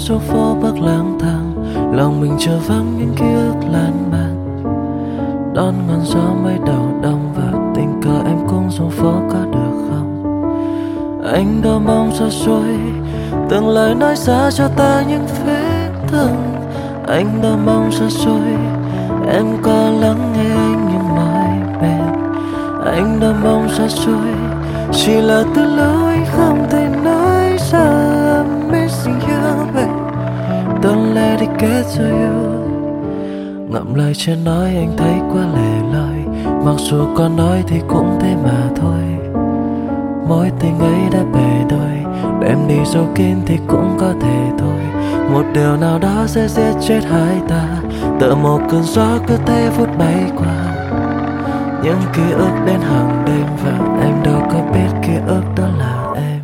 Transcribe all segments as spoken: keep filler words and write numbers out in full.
số phố bắc lang thang, lòng mình chờ vắng những ký ức lan man. Đón ngọn gió mấy đầu đông và tình cờ em cũng xuống phố có được không? Anh đâu mong xa xôi từng lời nói ra cho ta những vết thương. Anh đâu mong xa xôi em có lắng nghe anh như mỏi mệt. Anh đâu mong xa xôi chỉ là từ lối không thể nói ra I'm missing you babe. Don't let it get to you. Ngậm lời chưa nói anh thấy quá lẻ loi, mặc dù có nói thì cũng thế mà thôi. Mối tình ấy đã bể đôi, đem đi dấu kín thì cũng có thể thôi. Một điều nào đó sẽ giết chết hai ta, tựa một cơn gió cứ thế phút bay qua. Những ký ức đến hàng đêm và em đâu có biết ký ức đó là em.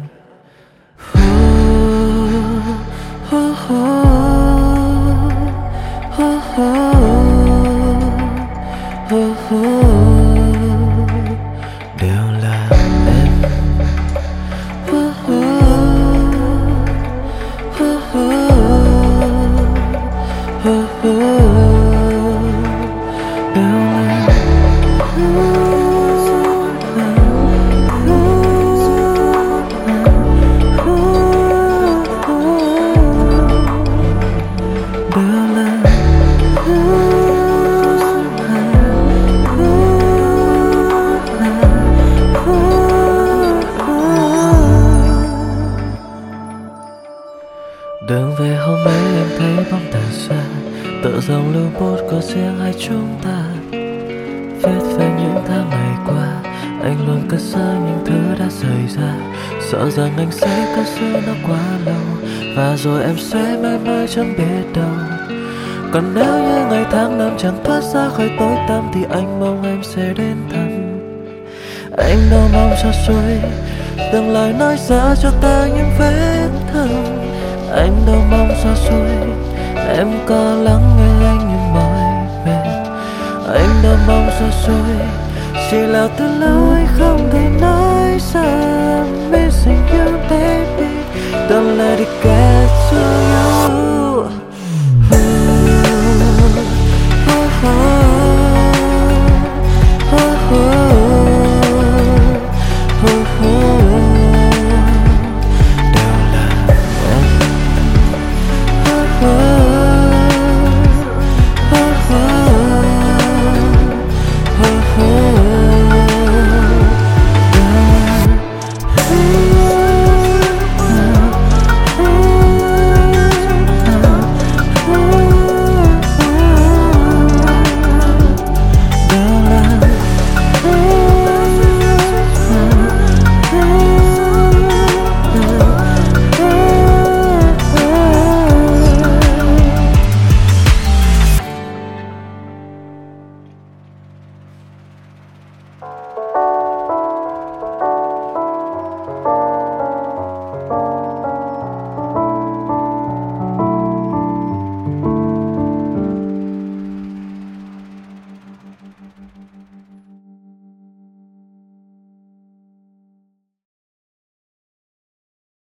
Đều là em. Đường về hôm ấy em thấy bóng tàn xa, tựa dòng lưu bút có riêng hai chúng ta. Viết về những tháng ngày qua, anh luôn cất giữ những thứ đã xảy ra. Sợ rằng anh sẽ cất giữ nó quá lâu, và rồi em sẽ mãi mãi chẳng biết đâu. Còn nếu như ngày tháng năm chẳng thoát ra khỏi tối tăm, thì anh mong em sẽ đến thăm. Anh đâu mong xa xôi từng lời nói ra cho ta những vết thương. Anh đâu mong xa xôi em có lắng nghe anh như mỏi mệt. Anh đâu mong xa xôi chỉ là từ lối không thể nói ra I'm missing you baby. Don't let it